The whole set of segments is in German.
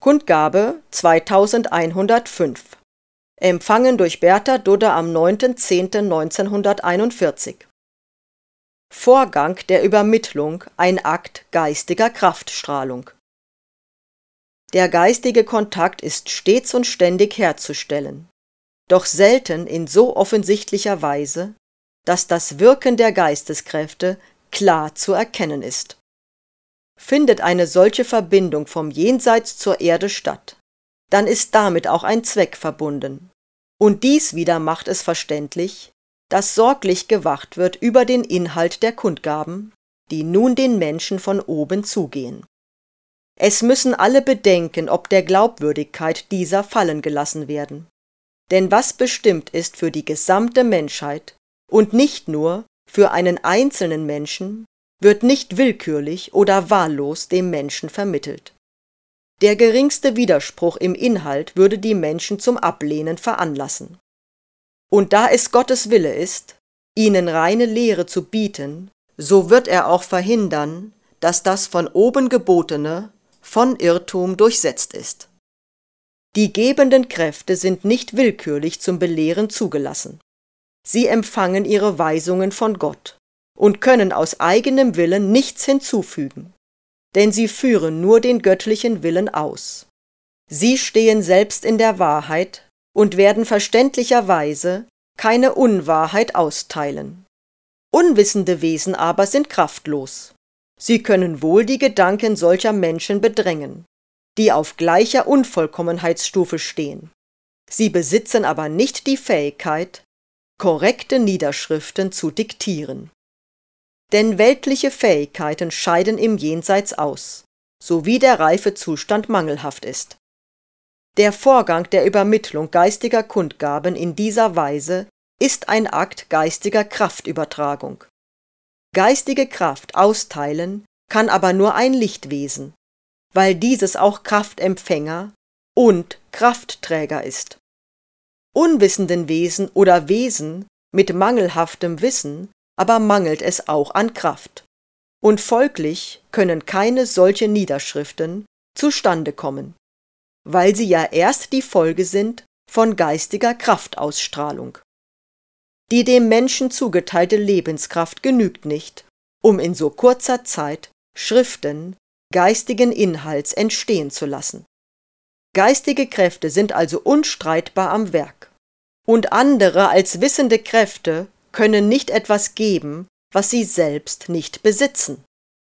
Kundgabe 2105. Empfangen durch Bertha Dudde am 9.10.1941. Vorgang der Übermittlung, ein Akt geistiger Kraftstrahlung. Der geistige Kontakt ist stets und ständig herzustellen, doch selten in so offensichtlicher Weise, dass das Wirken der Geisteskräfte klar zu erkennen ist. Findet eine solche Verbindung vom Jenseits zur Erde statt, dann ist damit auch ein Zweck verbunden. Und dies wieder macht es verständlich, dass sorglich gewacht wird über den Inhalt der Kundgaben, die nun den Menschen von oben zugehen. Es müssen alle Bedenken ob der Glaubwürdigkeit dieser fallen gelassen werden. Denn was bestimmt ist für die gesamte Menschheit und nicht nur für einen einzelnen Menschen, wird nicht willkürlich oder wahllos dem Menschen vermittelt. Der geringste Widerspruch im Inhalt würde die Menschen zum Ablehnen veranlassen. Und da es Gottes Wille ist, ihnen reine Lehre zu bieten, so wird er auch verhindern, dass das von oben Gebotene von Irrtum durchsetzt ist. Die gebenden Kräfte sind nicht willkürlich zum Belehren zugelassen. Sie empfangen ihre Weisungen von Gott und können aus eigenem Willen nichts hinzufügen, denn sie führen nur den göttlichen Willen aus. Sie stehen selbst in der Wahrheit und werden verständlicherweise keine Unwahrheit austeilen. Unwissende Wesen aber sind kraftlos. Sie können wohl die Gedanken solcher Menschen bedrängen, die auf gleicher Unvollkommenheitsstufe stehen. Sie besitzen aber nicht die Fähigkeit, korrekte Niederschriften zu diktieren. Denn weltliche Fähigkeiten scheiden im Jenseits aus, sowie der Reifezustand mangelhaft ist. Der Vorgang der Übermittlung geistiger Kundgaben in dieser Weise ist ein Akt geistiger Kraftübertragung. Geistige Kraft austeilen kann aber nur ein Lichtwesen, weil dieses auch Kraftempfänger und Kraftträger ist. Unwissenden Wesen oder Wesen mit mangelhaftem Wissen aber mangelt es auch an Kraft, und folglich können keine solche Niederschriften zustande kommen, weil sie ja erst die Folge sind von geistiger Kraftausstrahlung. Die dem Menschen zugeteilte Lebenskraft genügt nicht, um in so kurzer Zeit Schriften geistigen Inhalts entstehen zu lassen. Geistige Kräfte sind also unstreitbar am Werk, und andere als wissende Kräfte können nicht etwas geben, was sie selbst nicht besitzen.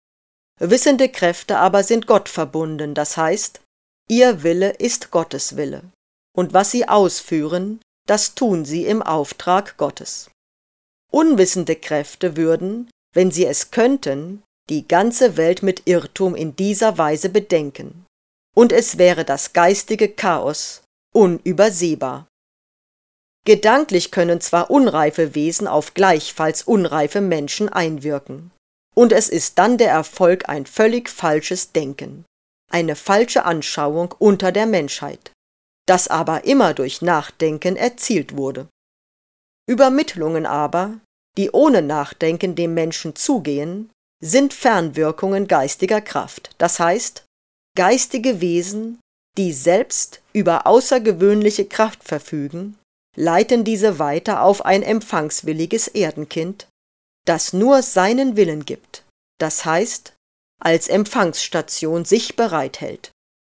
Wissende Kräfte aber sind Gott verbunden, das heißt, ihr Wille ist Gottes Wille, und was sie ausführen, das tun sie im Auftrag Gottes. Unwissende Kräfte würden, wenn sie es könnten, die ganze Welt mit Irrtum in dieser Weise bedenken, und es wäre das geistige Chaos unübersehbar. Gedanklich können zwar unreife Wesen auf gleichfalls unreife Menschen einwirken, und es ist dann der Erfolg ein völlig falsches Denken, eine falsche Anschauung unter der Menschheit, das aber immer durch Nachdenken erzielt wurde. Übermittlungen aber, die ohne Nachdenken dem Menschen zugehen, sind Fernwirkungen geistiger Kraft, das heißt, geistige Wesen, die selbst über außergewöhnliche Kraft verfügen, leiten diese weiter auf ein empfangswilliges Erdenkind, das nur seinen Willen gibt, das heißt, als Empfangsstation sich bereithält.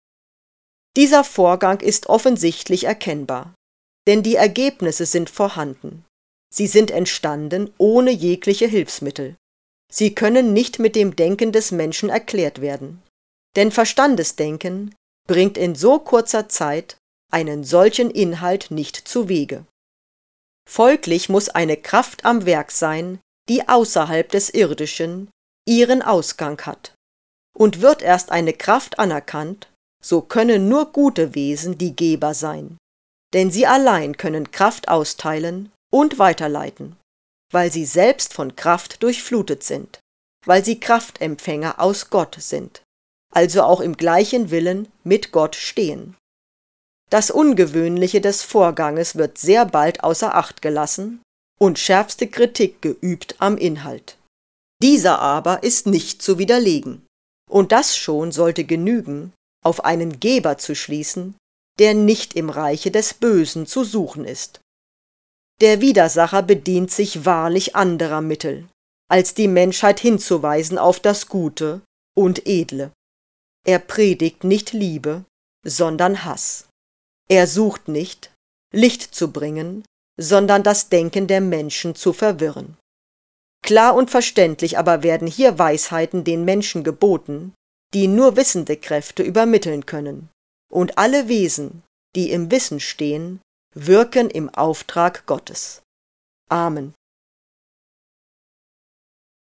Dieser Vorgang ist offensichtlich erkennbar, denn die Ergebnisse sind vorhanden. Sie sind entstanden ohne jegliche Hilfsmittel. Sie können nicht mit dem Denken des Menschen erklärt werden, denn Verstandesdenken bringt in so kurzer Zeit einen solchen Inhalt nicht zuwege. Folglich muss eine Kraft am Werk sein, die außerhalb des Irdischen ihren Ausgang hat. Und wird erst eine Kraft anerkannt, so können nur gute Wesen die Geber sein, denn sie allein können Kraft austeilen und weiterleiten, weil sie selbst von Kraft durchflutet sind, weil sie Kraftempfänger aus Gott sind, also auch im gleichen Willen mit Gott stehen. Das Ungewöhnliche des Vorganges wird sehr bald außer Acht gelassen und schärfste Kritik geübt am Inhalt. Dieser aber ist nicht zu widerlegen, und das schon sollte genügen, auf einen Geber zu schließen, der nicht im Reiche des Bösen zu suchen ist. Der Widersacher bedient sich wahrlich anderer Mittel, als die Menschheit hinzuweisen auf das Gute und Edle. Er predigt nicht Liebe, sondern Hass. Er sucht nicht, Licht zu bringen, sondern das Denken der Menschen zu verwirren. Klar und verständlich aber werden hier Weisheiten den Menschen geboten, die nur wissende Kräfte übermitteln können, und alle Wesen, die im Wissen stehen, wirken im Auftrag Gottes. Amen.